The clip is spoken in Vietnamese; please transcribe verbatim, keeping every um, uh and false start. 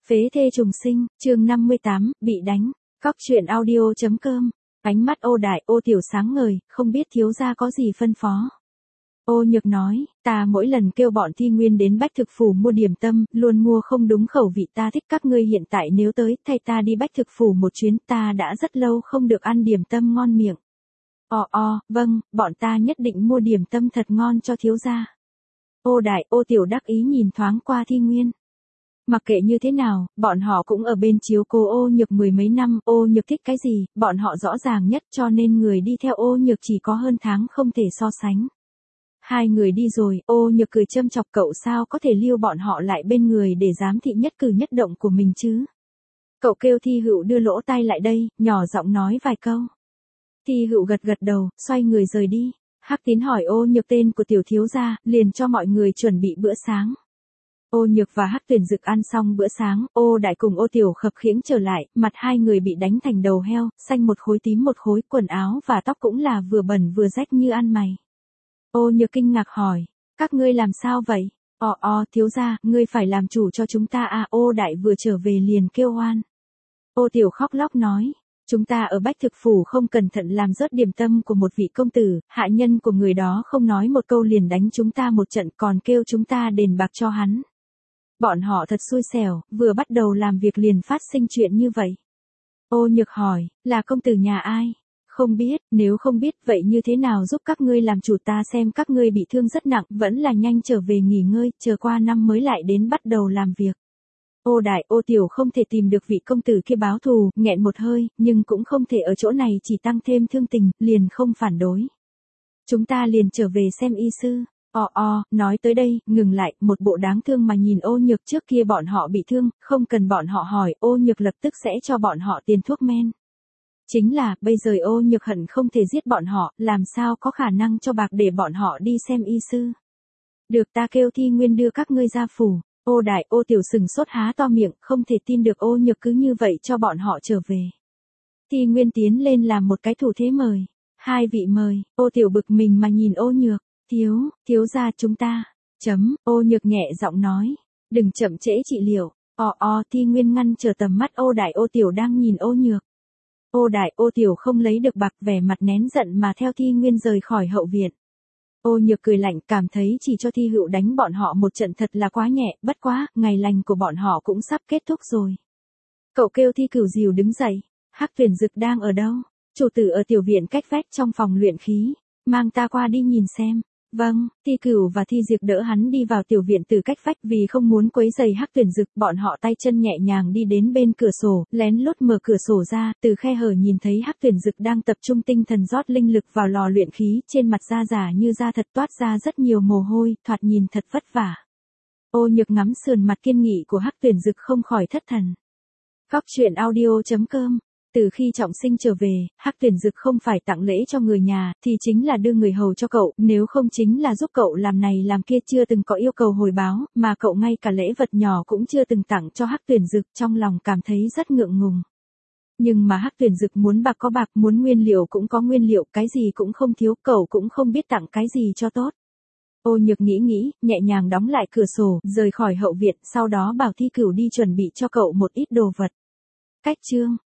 Phế thê trùng sinh, chương năm mươi tám, bị đánh. Cóc truyện audio.com. Ánh mắt Ô Đại, Ô Tiểu sáng ngời, không biết thiếu gia có gì phân phó. Ô Nhược nói, ta mỗi lần kêu bọn Thi Nguyên đến Bách Thực Phủ mua điểm tâm, luôn mua không đúng khẩu vị, ta thích các ngươi hiện tại nếu tới, thay ta đi Bách Thực Phủ một chuyến, ta đã rất lâu không được ăn điểm tâm ngon miệng. Ồ ồ, vâng, bọn ta nhất định mua điểm tâm thật ngon cho thiếu gia. Ô Đại, Ô Tiểu đắc ý nhìn thoáng qua Thi Nguyên. Mặc kệ như thế nào, bọn họ cũng ở bên chiếu cố Ô Nhược mười mấy năm, Ô Nhược thích cái gì, bọn họ rõ ràng nhất, cho nên người đi theo Ô Nhược chỉ có hơn tháng không thể so sánh. Hai người đi rồi, Ô Nhược cười châm chọc, cậu sao có thể lưu bọn họ lại bên người để giám thị nhất cử nhất động của mình chứ. Cậu kêu Thi Hựu đưa lỗ tai lại đây, nhỏ giọng nói vài câu. Thi Hựu gật gật đầu, xoay người rời đi. Hắc Tín hỏi Ô Nhược tên của tiểu thiếu gia, liền cho mọi người chuẩn bị bữa sáng. Ô Nhược và Hắc Tuyển Dực ăn xong bữa sáng, Ô Đại cùng Ô Tiểu khập khiễng trở lại, mặt hai người bị đánh thành đầu heo, xanh một khối tím một khối, quần áo và tóc cũng là vừa bẩn vừa rách như ăn mày. Ô Nhược kinh ngạc hỏi, các ngươi làm sao vậy? Ồ ồ, thiếu gia, ngươi phải làm chủ cho chúng ta à? Ô Đại vừa trở về liền kêu oan. Ô Tiểu khóc lóc nói, chúng ta ở Bách Thực Phủ không cẩn thận làm rớt điểm tâm của một vị công tử, hạ nhân của người đó không nói một câu liền đánh chúng ta một trận, còn kêu chúng ta đền bạc cho hắn. Bọn họ thật xui xẻo, vừa bắt đầu làm việc liền phát sinh chuyện như vậy. Ô Nhược hỏi, là công tử nhà ai? Không biết, nếu không biết vậy như thế nào giúp các ngươi làm chủ, ta xem các ngươi bị thương rất nặng, vẫn là nhanh trở về nghỉ ngơi, chờ qua năm mới lại đến bắt đầu làm việc. Ô Đại, Ô Tiểu không thể tìm được vị công tử kia báo thù, nghẹn một hơi, nhưng cũng không thể ở chỗ này chỉ tăng thêm thương tình, liền không phản đối. Chúng ta liền trở về xem y sư. Ồ ồ, nói tới đây, ngừng lại, một bộ đáng thương mà nhìn Ô Nhược, trước kia bọn họ bị thương, không cần bọn họ hỏi, Ô Nhược lập tức sẽ cho bọn họ tiền thuốc men. Chính là, bây giờ Ô Nhược hận không thể giết bọn họ, làm sao có khả năng cho bạc để bọn họ đi xem y sư. Được, ta kêu Thi Nguyên đưa các ngươi ra phủ. Ô Đại, Ô Tiểu sừng sốt há to miệng, không thể tin được Ô Nhược cứ như vậy cho bọn họ trở về. Thi Nguyên tiến lên làm một cái thủ thế mời. Hai vị mời. Ô Tiểu bực mình mà nhìn Ô Nhược. Thiếu, thiếu gia chúng ta. Chấm, Ô Nhược nhẹ giọng nói. Đừng chậm trễ trị liệu. Ồ ồ, Thi Nguyên ngăn trở tầm mắt Ô Đại, Ô Tiểu đang nhìn Ô Nhược. Ô Đại, Ô Tiểu không lấy được bạc, vẻ mặt nén giận mà theo Thi Nguyên rời khỏi hậu viện. Ô Nhược cười lạnh, cảm thấy chỉ cho Thi Hựu đánh bọn họ một trận thật là quá nhẹ, bất quá, ngày lành của bọn họ cũng sắp kết thúc rồi. Cậu kêu Thi Cửu Diều đứng dậy. Hắc Tuyển Dực đang ở đâu? Chủ tử ở tiểu viện cách vách trong phòng luyện khí. Mang ta qua đi nhìn xem. Vâng, Thi Cửu và Thi Diệp đỡ hắn đi vào tiểu viện từ cách vách, vì không muốn quấy rầy Hắc Tuyển Dực, bọn họ tay chân nhẹ nhàng đi đến bên cửa sổ, lén lút mở cửa sổ ra, từ khe hở nhìn thấy Hắc Tuyển Dực đang tập trung tinh thần rót linh lực vào lò luyện khí, trên mặt da giả như da thật, toát ra rất nhiều mồ hôi, thoạt nhìn thật vất vả. Ô Nhược ngắm sườn mặt kiên nghị của Hắc Tuyển Dực không khỏi thất thần. Cóc truyện audio.com. Từ khi trọng sinh trở về, Hắc Tuyển Dực không phải tặng lễ cho người nhà, thì chính là đưa người hầu cho cậu, nếu không chính là giúp cậu làm này làm kia, chưa từng có yêu cầu hồi báo, mà cậu ngay cả lễ vật nhỏ cũng chưa từng tặng cho Hắc Tuyển Dực, trong lòng cảm thấy rất ngượng ngùng. Nhưng mà Hắc Tuyển Dực muốn bạc có bạc, muốn nguyên liệu cũng có nguyên liệu, cái gì cũng không thiếu, cậu cũng không biết tặng cái gì cho tốt. Ô Nhược nghĩ nghĩ, nhẹ nhàng đóng lại cửa sổ, rời khỏi hậu viện, sau đó bảo Thi Cửu đi chuẩn bị cho cậu một ít đồ vật. Cách chương